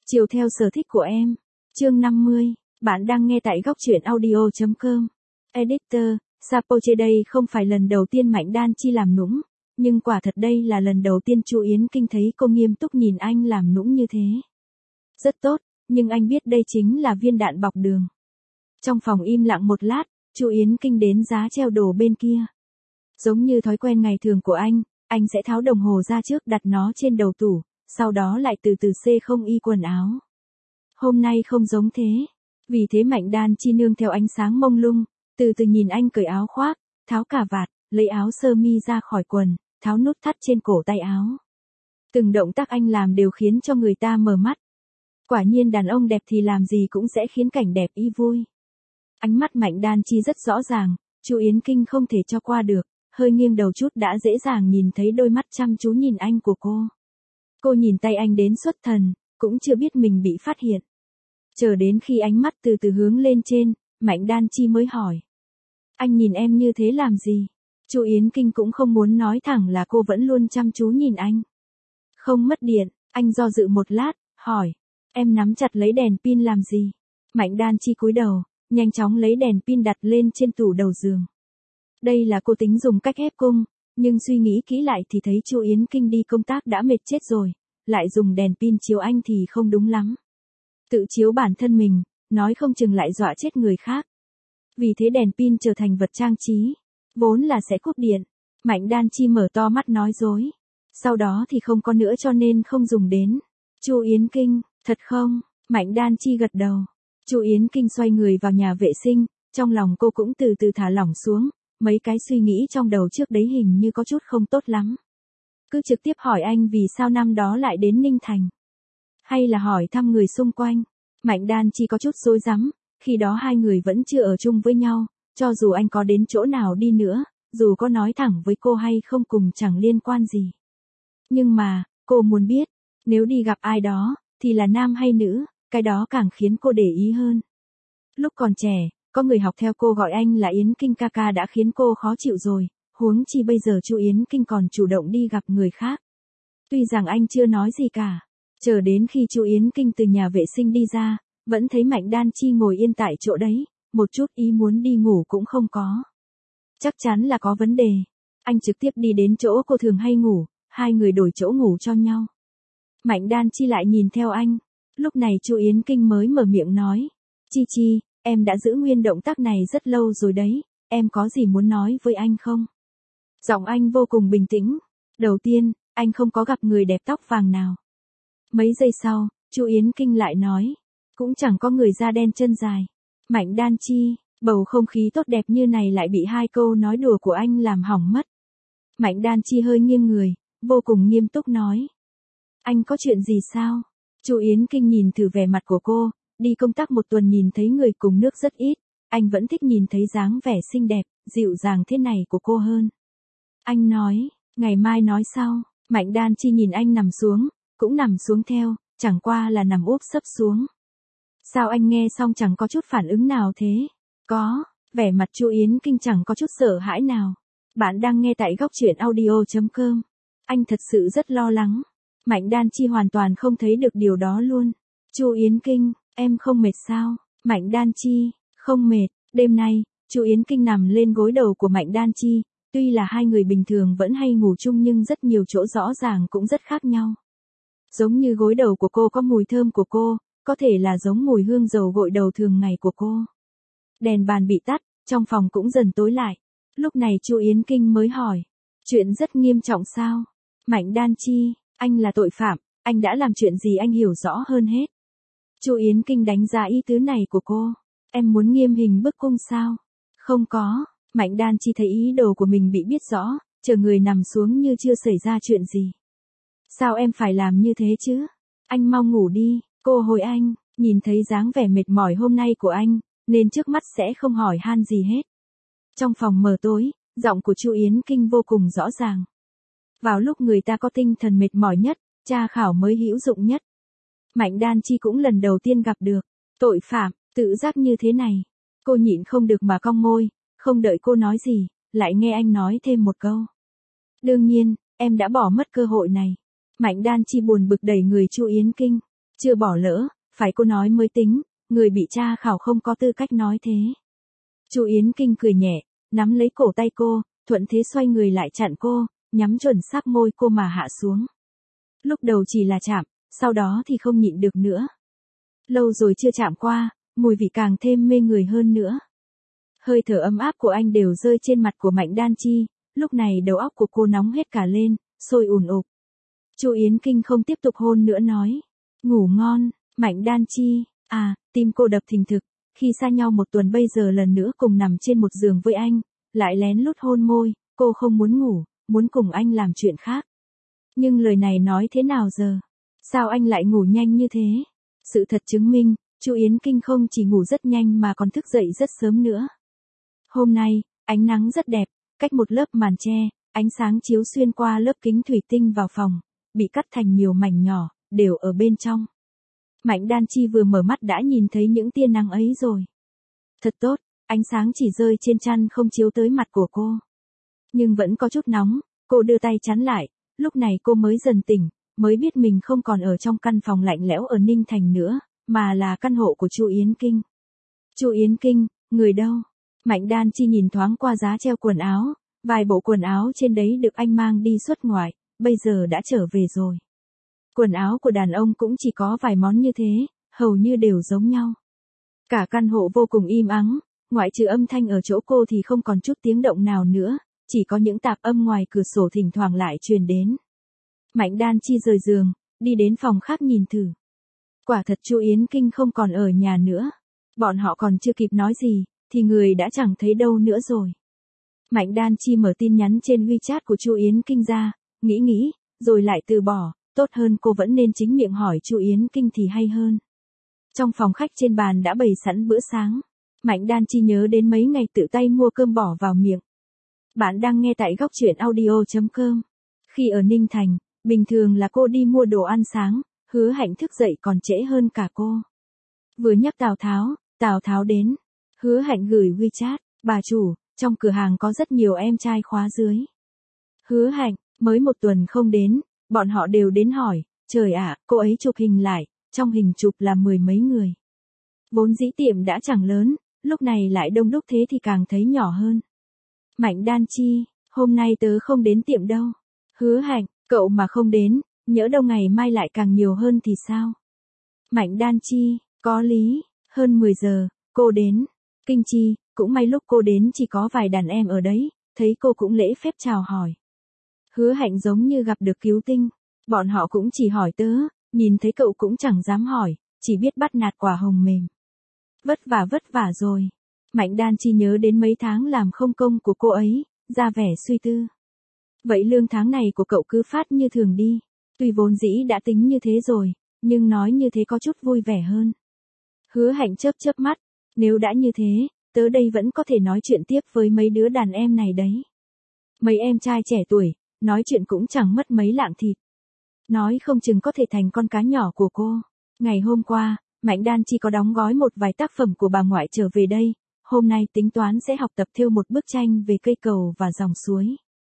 Chiều theo sở thích của em. Chương 50. Bạn đang nghe tại góc truyện audio.com. Editor, Sapoche đây không phải lần đầu tiên Mạnh Đan Chi làm nũng, nhưng quả thật đây là lần đầu tiên Chu Yến Kinh thấy cô nghiêm túc nhìn anh làm nũng như thế. Rất tốt, nhưng anh biết đây chính là viên đạn bọc đường. Trong phòng im lặng một lát, Chu Yến Kinh đến giá treo đồ bên kia. Giống như thói quen ngày thường của anh sẽ tháo đồng hồ ra trước đặt nó trên đầu tủ, sau đó lại từ từ không y quần áo. Hôm nay không giống thế. Vì thế Mạnh Đan Chi nương theo ánh sáng mông lung, từ từ nhìn anh cởi áo khoác, tháo cà vạt, lấy áo sơ mi ra khỏi quần, tháo nút thắt trên cổ tay áo. Từng động tác anh làm đều khiến cho người ta mở mắt. Quả nhiên đàn ông đẹp thì làm gì cũng sẽ khiến cảnh đẹp y vui. Ánh mắt Mạnh Đan Chi rất rõ ràng, Chu Yến Kinh không thể cho qua được, hơi nghiêng đầu chút đã dễ dàng nhìn thấy đôi mắt chăm chú nhìn anh của cô. Cô nhìn tay anh đến xuất thần, cũng chưa biết mình bị phát hiện. Chờ đến khi ánh mắt từ từ hướng lên trên, Mạnh Đan Chi mới hỏi. Anh nhìn em như thế làm gì? Chu Yến Kinh cũng không muốn nói thẳng là cô vẫn luôn chăm chú nhìn anh. Không mất điện, anh do dự một lát, hỏi. Em nắm chặt lấy đèn pin làm gì? Mạnh Đan Chi cúi đầu, nhanh chóng lấy đèn pin đặt lên trên tủ đầu giường. Đây là cô tính dùng cách ép cung, nhưng suy nghĩ kỹ lại thì thấy Chu Yến Kinh đi công tác đã mệt chết rồi, lại dùng đèn pin chiếu anh thì không đúng lắm. Tự chiếu bản thân mình, nói không chừng lại dọa chết người khác. Vì thế đèn pin trở thành vật trang trí, vốn là sẽ cúp điện. Mạnh Đan Chi mở to mắt nói dối. Sau đó thì không có nữa cho nên không dùng đến. Chu Yến Kinh, thật không? Mạnh Đan Chi gật đầu. Chu Yến Kinh xoay người vào nhà vệ sinh, trong lòng cô cũng từ từ thả lỏng xuống, mấy cái suy nghĩ trong đầu trước đấy hình như có chút không tốt lắm. Cứ trực tiếp hỏi anh vì sao năm đó lại đến Ninh Thành. Hay là hỏi thăm người xung quanh. Mạnh Đan Chi có chút rối rắm, khi đó hai người vẫn chưa ở chung với nhau, cho dù anh có đến chỗ nào đi nữa, dù có nói thẳng với cô hay không cùng chẳng liên quan gì. Nhưng mà, cô muốn biết, nếu đi gặp ai đó, thì là nam hay nữ, cái đó càng khiến cô để ý hơn. Lúc còn trẻ, có người học theo cô gọi anh là Yến Kinh ca ca đã khiến cô khó chịu rồi, huống chi bây giờ Chu Yến Kinh còn chủ động đi gặp người khác. Tuy rằng anh chưa nói gì cả, chờ đến khi Chu Yến Kinh từ nhà vệ sinh đi ra, vẫn thấy Mạnh Đan Chi ngồi yên tại chỗ đấy, một chút ý muốn đi ngủ cũng không có. Chắc chắn là có vấn đề. Anh trực tiếp đi đến chỗ cô thường hay ngủ, hai người đổi chỗ ngủ cho nhau. Mạnh Đan Chi lại nhìn theo anh. Lúc này Chu Yến Kinh mới mở miệng nói. Chi Chi, em đã giữ nguyên động tác này rất lâu rồi đấy, em có gì muốn nói với anh không? Giọng anh vô cùng bình tĩnh. Đầu tiên, anh không có gặp người đẹp tóc vàng nào. Mấy giây sau, Chu Yến Kinh lại nói. Cũng chẳng có người da đen chân dài. Mạnh Đan Chi, bầu không khí tốt đẹp như này lại bị hai câu nói đùa của anh làm hỏng mất. Mạnh Đan Chi hơi nghiêng người, vô cùng nghiêm túc nói. Anh có chuyện gì sao? Chu Yến Kinh nhìn thử vẻ mặt của cô, đi công tác một tuần nhìn thấy người cùng nước rất ít, anh vẫn thích nhìn thấy dáng vẻ xinh đẹp, dịu dàng thế này của cô hơn. Anh nói, ngày mai nói sau. Mạnh Đan Chi nhìn anh nằm xuống, cũng nằm xuống theo, chẳng qua là nằm úp sấp xuống. Sao anh nghe xong chẳng có chút phản ứng nào thế? Có, vẻ mặt Chu Yến Kinh chẳng có chút sợ hãi nào. Bạn đang nghe tại góc truyện audio.com. Anh thật sự rất lo lắng. Mạnh Đan Chi hoàn toàn không thấy được điều đó luôn. Chu Yến Kinh, em không mệt sao? Mạnh Đan Chi, không mệt. Đêm nay, Chu Yến Kinh nằm lên gối đầu của Mạnh Đan Chi. Tuy là hai người bình thường vẫn hay ngủ chung nhưng rất nhiều chỗ rõ ràng cũng rất khác nhau. Giống như gối đầu của cô có mùi thơm của cô, có thể là giống mùi hương dầu gội đầu thường ngày của cô. Đèn bàn bị tắt, trong phòng cũng dần tối lại. Lúc này Chu Yến Kinh mới hỏi. Chuyện rất nghiêm trọng sao? Mạnh Đan Chi, anh là tội phạm, anh đã làm chuyện gì anh hiểu rõ hơn hết. Chu Yến Kinh đánh giá ý tứ này của cô. Em muốn nghiêm hình bức cung sao? Không có. Mạnh Đan Chi thấy ý đồ của mình bị biết rõ, chờ người nằm xuống như chưa xảy ra chuyện gì. Sao em phải làm như thế chứ? Anh mau ngủ đi. Cô hồi anh, nhìn thấy dáng vẻ mệt mỏi hôm nay của anh, nên trước mắt sẽ không hỏi han gì hết. Trong phòng mờ tối, giọng của Chu Yến Kinh vô cùng rõ ràng. Vào lúc người ta có tinh thần mệt mỏi nhất, tra khảo mới hữu dụng nhất. Mạnh Đan Chi cũng lần đầu tiên gặp được tội phạm, tự giác như thế này. Cô nhịn không được mà cong môi, không đợi cô nói gì, lại nghe anh nói thêm một câu. Đương nhiên, em đã bỏ mất cơ hội này. Mạnh Đan Chi buồn bực đẩy người Chu Yến Kinh. Chưa bỏ lỡ, phải cô nói mới tính, người bị tra khảo không có tư cách nói thế. Chu Yến Kinh cười nhẹ, nắm lấy cổ tay cô, thuận thế xoay người lại chặn cô, nhắm chuẩn sát môi cô mà hạ xuống. Lúc đầu chỉ là chạm, sau đó thì không nhịn được nữa. Lâu rồi chưa chạm qua, mùi vị càng thêm mê người hơn nữa. Hơi thở ấm áp của anh đều rơi trên mặt của Mạnh Đan Chi, lúc này đầu óc của cô nóng hết cả lên, sôi ùn ục. Chu Yến Kinh không tiếp tục hôn nữa nói, ngủ ngon, Mạnh Đan Chi, tim cô đập thình thịch, khi xa nhau một tuần bây giờ lần nữa cùng nằm trên một giường với anh, lại lén lút hôn môi, cô không muốn ngủ, muốn cùng anh làm chuyện khác. Nhưng lời này nói thế nào giờ? Sao anh lại ngủ nhanh như thế? Sự thật chứng minh, Chu Yến Kinh không chỉ ngủ rất nhanh mà còn thức dậy rất sớm nữa. Hôm nay, ánh nắng rất đẹp, cách một lớp màn che, ánh sáng chiếu xuyên qua lớp kính thủy tinh vào phòng, bị cắt thành nhiều mảnh nhỏ, đều ở bên trong. Mạnh Đan Chi vừa mở mắt đã nhìn thấy những tia nắng ấy rồi. Thật tốt, ánh sáng chỉ rơi trên chăn không chiếu tới mặt của cô. Nhưng vẫn có chút nóng, cô đưa tay chắn lại, lúc này cô mới dần tỉnh, mới biết mình không còn ở trong căn phòng lạnh lẽo ở Ninh Thành nữa, mà là căn hộ của Chu Yến Kinh. Chu Yến Kinh, người đâu? Mạnh Đan Chi nhìn thoáng qua giá treo quần áo, vài bộ quần áo trên đấy được anh mang đi xuất ngoại, bây giờ đã trở về rồi. Quần áo của đàn ông cũng chỉ có vài món như thế, hầu như đều giống nhau. Cả căn hộ vô cùng im ắng, ngoại trừ âm thanh ở chỗ cô thì không còn chút tiếng động nào nữa, chỉ có những tạp âm ngoài cửa sổ thỉnh thoảng lại truyền đến. Mạnh Đan Chi rời giường, đi đến phòng khác nhìn thử. Quả thật Chu Yến Kinh không còn ở nhà nữa. Bọn họ còn chưa kịp nói gì, thì người đã chẳng thấy đâu nữa rồi. Mạnh Đan Chi mở tin nhắn trên WeChat của Chu Yến Kinh ra, nghĩ, rồi lại từ bỏ, tốt hơn cô vẫn nên chính miệng hỏi Chu Yến Kinh thì hay hơn. Trong phòng khách trên bàn đã bày sẵn bữa sáng. Mạnh Đan Chi nhớ đến mấy ngày tự tay mua cơm bỏ vào miệng. Bạn đang nghe tại góc truyện audio.com. Khi ở Ninh Thành, bình thường là cô đi mua đồ ăn sáng, Hứa Hạnh thức dậy còn trễ hơn cả cô. Vừa nhắc Tào Tháo đến. Hứa Hạnh gửi WeChat, bà chủ, trong cửa hàng có rất nhiều em trai khóa dưới. Hứa Hạnh, mới một tuần không đến, bọn họ đều đến hỏi, trời ạ, cô ấy chụp hình lại, trong hình chụp là mười mấy người. Vốn dĩ tiệm đã chẳng lớn, lúc này lại đông đúc thế thì càng thấy nhỏ hơn. Mạnh Đan Chi, hôm nay tớ không đến tiệm đâu. Hứa Hạnh, cậu mà không đến, nhỡ đâu ngày mai lại càng nhiều hơn thì sao? Mạnh Đan Chi, có lý, hơn 10 giờ, cô đến. Kinh Chi, cũng may lúc cô đến chỉ có vài đàn em ở đấy, thấy cô cũng lễ phép chào hỏi. Hứa Hạnh giống như gặp được cứu tinh, bọn họ cũng chỉ hỏi tớ, nhìn thấy cậu cũng chẳng dám hỏi, chỉ biết bắt nạt quả hồng mềm. Vất vả rồi. Mạnh Đan Chi nhớ đến mấy tháng làm không công của cô ấy, ra vẻ suy tư. Vậy lương tháng này của cậu cứ phát như thường đi. Tuy vốn dĩ đã tính như thế rồi, nhưng nói như thế có chút vui vẻ hơn. Hứa Hạnh chớp mắt, nếu đã như thế, tớ đây vẫn có thể nói chuyện tiếp với mấy đứa đàn em này đấy. Mấy em trai trẻ tuổi, nói chuyện cũng chẳng mất mấy lạng thịt. Nói không chừng có thể thành con cá nhỏ của cô. Ngày hôm qua, Mạnh Đan Chi có đóng gói một vài tác phẩm của bà ngoại trở về đây, hôm nay tính toán sẽ học tập thêu một bức tranh về cây cầu và dòng suối.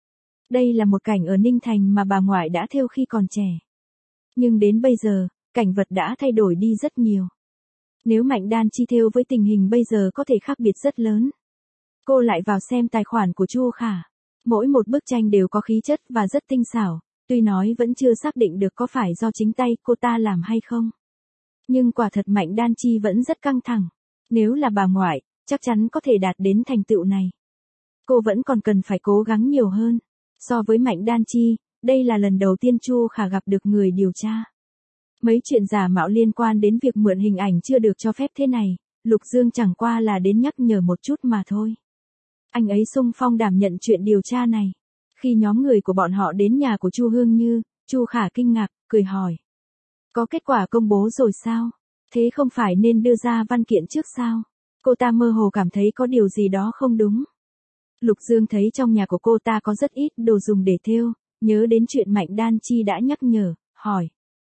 Đây là một cảnh ở Ninh Thành mà bà ngoại đã thêu khi còn trẻ. Nhưng đến bây giờ, cảnh vật đã thay đổi đi rất nhiều. Nếu Mạnh Đan Chi thêu với tình hình bây giờ có thể khác biệt rất lớn. Cô lại vào xem tài khoản của Chu Khả. Mỗi một bức tranh đều có khí chất và rất tinh xảo, tuy nói vẫn chưa xác định được có phải do chính tay cô ta làm hay không. Nhưng quả thật Mạnh Đan Chi vẫn rất căng thẳng. Nếu là bà ngoại, chắc chắn có thể đạt đến thành tựu này. Cô vẫn còn cần phải cố gắng nhiều hơn. So với Mạnh Đan Chi, đây là lần đầu tiên Chu Khả gặp được người điều tra. Mấy chuyện giả mạo liên quan đến việc mượn hình ảnh chưa được cho phép thế này, Lục Dương chẳng qua là đến nhắc nhở một chút mà thôi. Anh ấy xung phong đảm nhận chuyện điều tra này. Khi nhóm người của bọn họ đến nhà của Chu Hương Như, Chu Khả kinh ngạc, cười hỏi. Có kết quả công bố rồi sao? Thế không phải nên đưa ra văn kiện trước sao? Cô ta mơ hồ cảm thấy có điều gì đó không đúng. Lục Dương thấy trong nhà của cô ta có rất ít đồ dùng để thêu, nhớ đến chuyện Mạnh Đan Chi đã nhắc nhở, hỏi.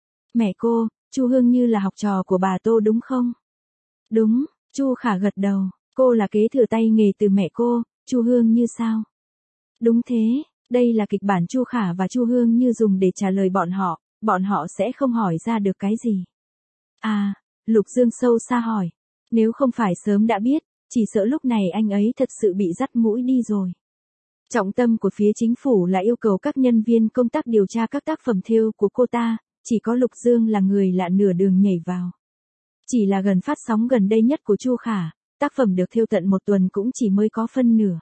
Mẹ cô, Chu Hương Như là học trò của bà Tô đúng không? Đúng, Chu Khả gật đầu, cô là kế thừa tay nghề từ mẹ cô, Chu Hương Như sao? Đúng thế, đây là kịch bản Chu Khả và Chu Hương Như dùng để trả lời bọn họ sẽ không hỏi ra được cái gì. À, Lục Dương sâu xa hỏi. Nếu không phải sớm đã biết, chỉ sợ lúc này anh ấy thật sự bị dắt mũi đi rồi. Trọng tâm của phía chính phủ là yêu cầu các nhân viên công tác điều tra các tác phẩm thêu của cô ta, chỉ có Lục Dương là người lạ nửa đường nhảy vào. Chỉ là gần phát sóng gần đây nhất của Chu Khả, tác phẩm được thêu tận 1 tuần cũng chỉ mới có phân nửa.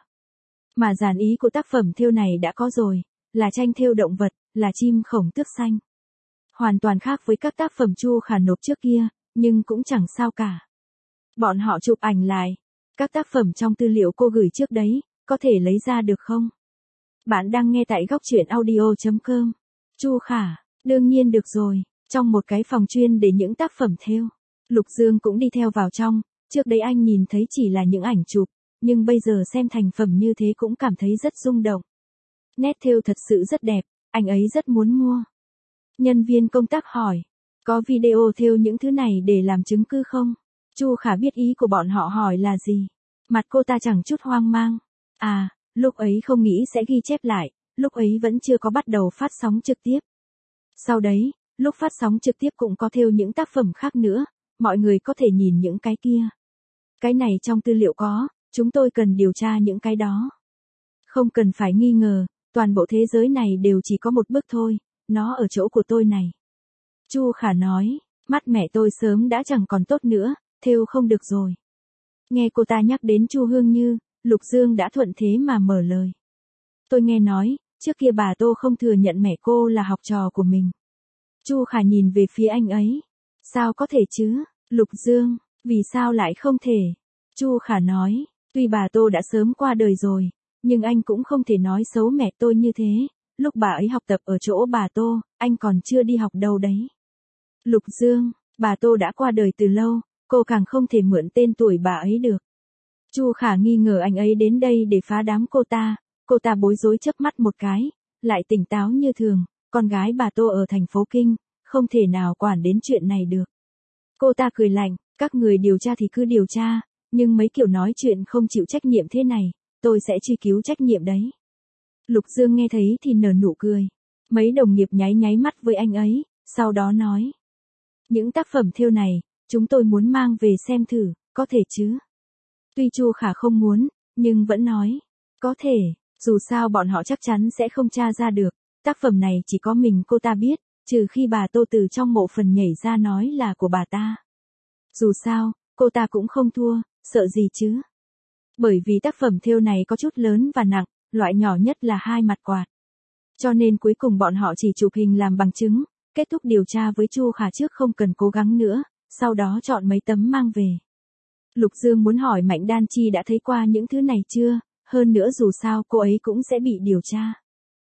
Mà dàn ý của tác phẩm thêu này đã có rồi, là tranh thêu động vật, là chim khổng tước xanh. Hoàn toàn khác với các tác phẩm Chu Khả nộp trước kia, nhưng cũng chẳng sao cả. Bọn họ chụp ảnh lại. Các tác phẩm trong tư liệu cô gửi trước đấy, có thể lấy ra được không? Bạn đang nghe tại góc truyện audio.com. Chu Khả, đương nhiên được rồi, trong một cái phòng chuyên để những tác phẩm thêu. Lục Dương cũng đi theo vào trong, trước đấy anh nhìn thấy chỉ là những ảnh chụp, nhưng bây giờ xem thành phẩm như thế cũng cảm thấy rất rung động. Nét thêu thật sự rất đẹp, anh ấy rất muốn mua. Nhân viên công tác hỏi, có video thêu những thứ này để làm chứng cứ không? Chu Khả biết ý của bọn họ hỏi là gì. Mặt cô ta chẳng chút hoang mang. À, lúc ấy không nghĩ sẽ ghi chép lại, lúc ấy vẫn chưa có bắt đầu phát sóng trực tiếp. Sau đấy, lúc phát sóng trực tiếp cũng có thêu những tác phẩm khác nữa, mọi người có thể nhìn những cái kia. Cái này trong tư liệu có, chúng tôi cần điều tra những cái đó. Không cần phải nghi ngờ, toàn bộ thế giới này đều chỉ có một bước thôi, nó ở chỗ của tôi này. Chu Khả nói, mắt mẹ tôi sớm đã chẳng còn tốt nữa, thêu không được rồi. Nghe cô ta nhắc đến Chu Hương Như, Lục Dương đã thuận thế mà mở lời. Tôi nghe nói, trước kia bà Tô không thừa nhận mẹ cô là học trò của mình. Chu Khả nhìn về phía anh ấy. Sao có thể chứ, Lục Dương, vì sao lại không thể? Chu Khả nói, tuy bà Tô đã sớm qua đời rồi, nhưng anh cũng không thể nói xấu mẹ tôi như thế. Lúc bà ấy học tập ở chỗ bà Tô, anh còn chưa đi học đâu đấy. Lục Dương, bà Tô đã qua đời từ lâu, cô càng không thể mượn tên tuổi bà ấy được. Chu Khả nghi ngờ anh ấy đến đây để phá đám cô ta bối rối chớp mắt một cái, lại tỉnh táo như thường, con gái bà Tô ở thành phố Kinh, không thể nào quản đến chuyện này được. Cô ta cười lạnh, các người điều tra thì cứ điều tra, nhưng mấy kiểu nói chuyện không chịu trách nhiệm thế này, tôi sẽ truy cứu trách nhiệm đấy. Lục Dương nghe thấy thì nở nụ cười. Mấy đồng nghiệp nháy nháy mắt với anh ấy, sau đó nói. Những tác phẩm thêu này, chúng tôi muốn mang về xem thử, có thể chứ? Tuy Chu Khả không muốn, nhưng vẫn nói. Có thể, dù sao bọn họ chắc chắn sẽ không tra ra được. Tác phẩm này chỉ có mình cô ta biết, trừ khi bà Tô từ trong mộ phần nhảy ra nói là của bà ta. Dù sao, cô ta cũng không thua, sợ gì chứ? Bởi vì tác phẩm thêu này có chút lớn và nặng, loại nhỏ nhất là 2 mặt quạt. Cho nên cuối cùng bọn họ chỉ chụp hình làm bằng chứng, kết thúc điều tra với Chu Khả trước không cần cố gắng nữa, sau đó chọn mấy tấm mang về. Lục Dương muốn hỏi Mạnh Đan Chi đã thấy qua những thứ này chưa, hơn nữa dù sao cô ấy cũng sẽ bị điều tra.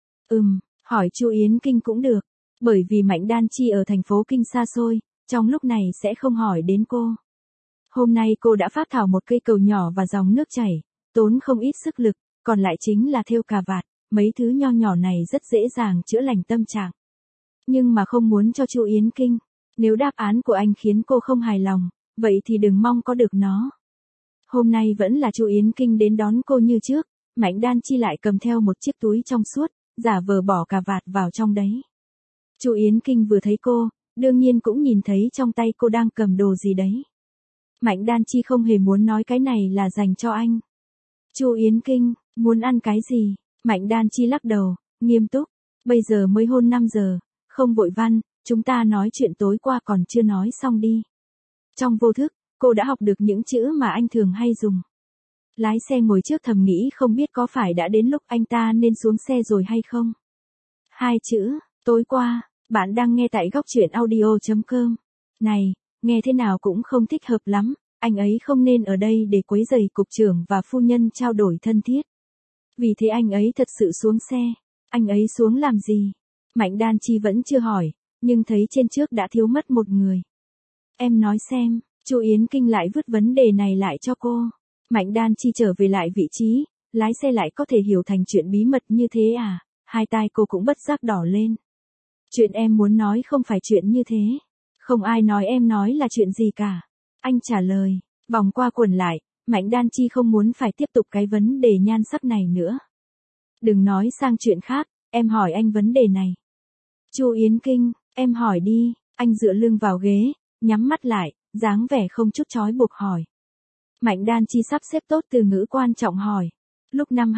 Hỏi Chu Yến Kinh cũng được, bởi vì Mạnh Đan Chi ở thành phố Kinh xa xôi, trong lúc này sẽ không hỏi đến cô. Hôm nay cô đã phác thảo một cây cầu nhỏ và dòng nước chảy, tốn không ít sức lực, còn lại chính là thêu cà vạt, mấy thứ nho nhỏ này rất dễ dàng chữa lành tâm trạng. Nhưng mà không muốn cho Chu Yến Kinh, nếu đáp án của anh khiến cô không hài lòng, vậy thì đừng mong có được nó. Hôm nay vẫn là Chu Yến Kinh đến đón cô như trước, Mạnh Đan Chi lại cầm theo một chiếc túi trong suốt, giả vờ bỏ cà vạt vào trong đấy. Chu Yến Kinh vừa thấy cô, đương nhiên cũng nhìn thấy trong tay cô đang cầm đồ gì đấy. Mạnh Đan Chi không hề muốn nói cái này là dành cho anh. Chu Yến Kinh, muốn ăn cái gì? Mạnh Đan Chi lắc đầu, nghiêm túc. Bây giờ mới hơn 5 giờ, không vội văn, chúng ta nói chuyện tối qua còn chưa nói xong đi. Trong vô thức, cô đã học được những chữ mà anh thường hay dùng. Lái xe ngồi trước thầm nghĩ không biết có phải đã đến lúc anh ta nên xuống xe rồi hay không. 2 chữ, tối qua, bạn đang nghe tại góc truyện audio.com. Này, nghe thế nào cũng không thích hợp lắm, anh ấy không nên ở đây để quấy rầy cục trưởng và phu nhân trao đổi thân thiết. Vì thế anh ấy thật sự xuống xe. Anh ấy xuống làm gì? Mạnh Đan Chi vẫn chưa hỏi, nhưng thấy trên trước đã thiếu mất một người. Em nói xem, Chu Yến Kinh lại vứt vấn đề này lại cho cô. Mạnh Đan Chi trở về lại vị trí, lái xe lại có thể hiểu thành chuyện bí mật như thế à? Hai tai cô cũng bất giác đỏ lên. Chuyện em muốn nói không phải chuyện như thế. Không ai nói em nói là chuyện gì cả. Anh trả lời, vòng qua quẩn lại, Mạnh Đan Chi không muốn phải tiếp tục cái vấn đề nhan sắc này nữa. Đừng nói sang chuyện khác, em hỏi anh vấn đề này. Chu Yến Kinh, em hỏi đi, anh dựa lưng vào ghế, nhắm mắt lại, dáng vẻ không chút trói buộc hỏi. Mạnh Đan Chi sắp xếp tốt từ ngữ quan trọng hỏi. Lúc năm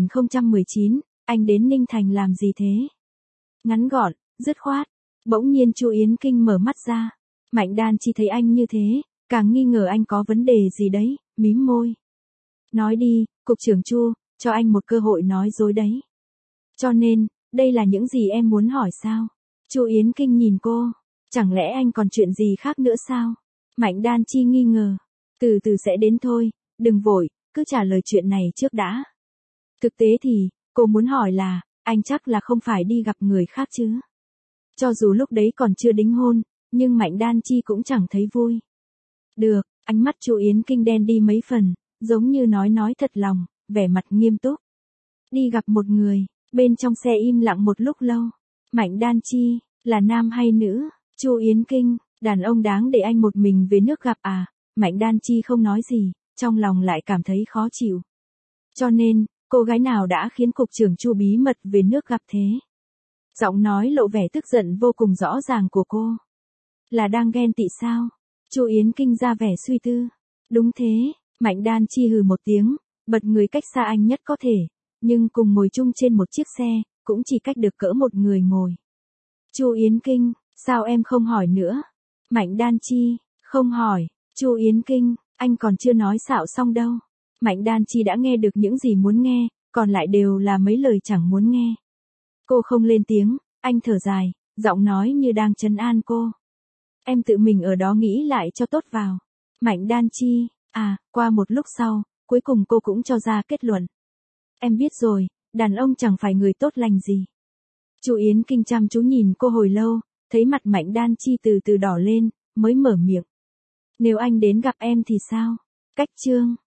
2019, anh đến Ninh Thành làm gì thế? Ngắn gọn, dứt khoát. Bỗng nhiên Chu Yến Kinh mở mắt ra. Mạnh Đan Chi thấy anh như thế, càng nghi ngờ anh có vấn đề gì đấy, mím môi. Nói đi, cục trưởng Chu, cho anh một cơ hội nói dối đấy. Cho nên, đây là những gì em muốn hỏi sao? Chu Yến Kinh nhìn cô. Chẳng lẽ anh còn chuyện gì khác nữa sao? Mạnh Đan Chi nghi ngờ. Từ từ sẽ đến thôi, đừng vội, cứ trả lời chuyện này trước đã. Thực tế thì, cô muốn hỏi là, anh chắc là không phải đi gặp người khác chứ? Cho dù lúc đấy còn chưa đính hôn, nhưng Mạnh Đan Chi cũng chẳng thấy vui. Được, ánh mắt Chu Yến Kinh đen đi mấy phần, giống như nói thật lòng, vẻ mặt nghiêm túc. Đi gặp một người, bên trong xe im lặng một lúc lâu. Mạnh Đan Chi, là nam hay nữ? Chu Yến Kinh, đàn ông đáng để anh một mình về nước gặp à? Mạnh Đan Chi không nói gì, trong lòng lại cảm thấy khó chịu. Cho nên, cô gái nào đã khiến cục trưởng Chu bí mật về nước gặp thế? Giọng nói lộ vẻ tức giận vô cùng rõ ràng của cô. Là đang ghen tị sao? Chu Yến Kinh ra vẻ suy tư. Đúng thế, Mạnh Đan Chi hừ một tiếng, bật người cách xa anh nhất có thể, nhưng cùng ngồi chung trên một chiếc xe, cũng chỉ cách được cỡ một người ngồi. Chu Yến Kinh, sao em không hỏi nữa? Mạnh Đan Chi, không hỏi. Chu Yến Kinh, anh còn chưa nói xạo xong đâu. Mạnh Đan Chi đã nghe được những gì muốn nghe, còn lại đều là mấy lời chẳng muốn nghe. Cô không lên tiếng, anh thở dài, giọng nói như đang trấn an cô. Em tự mình ở đó nghĩ lại cho tốt vào. Mạnh Đan Chi, qua một lúc sau, cuối cùng cô cũng cho ra kết luận. Em biết rồi, đàn ông chẳng phải người tốt lành gì. Chu Yến Kinh chăm chú nhìn cô hồi lâu, thấy mặt Mạnh Đan Chi từ từ đỏ lên, mới mở miệng. Nếu anh đến gặp em thì sao? Cách chương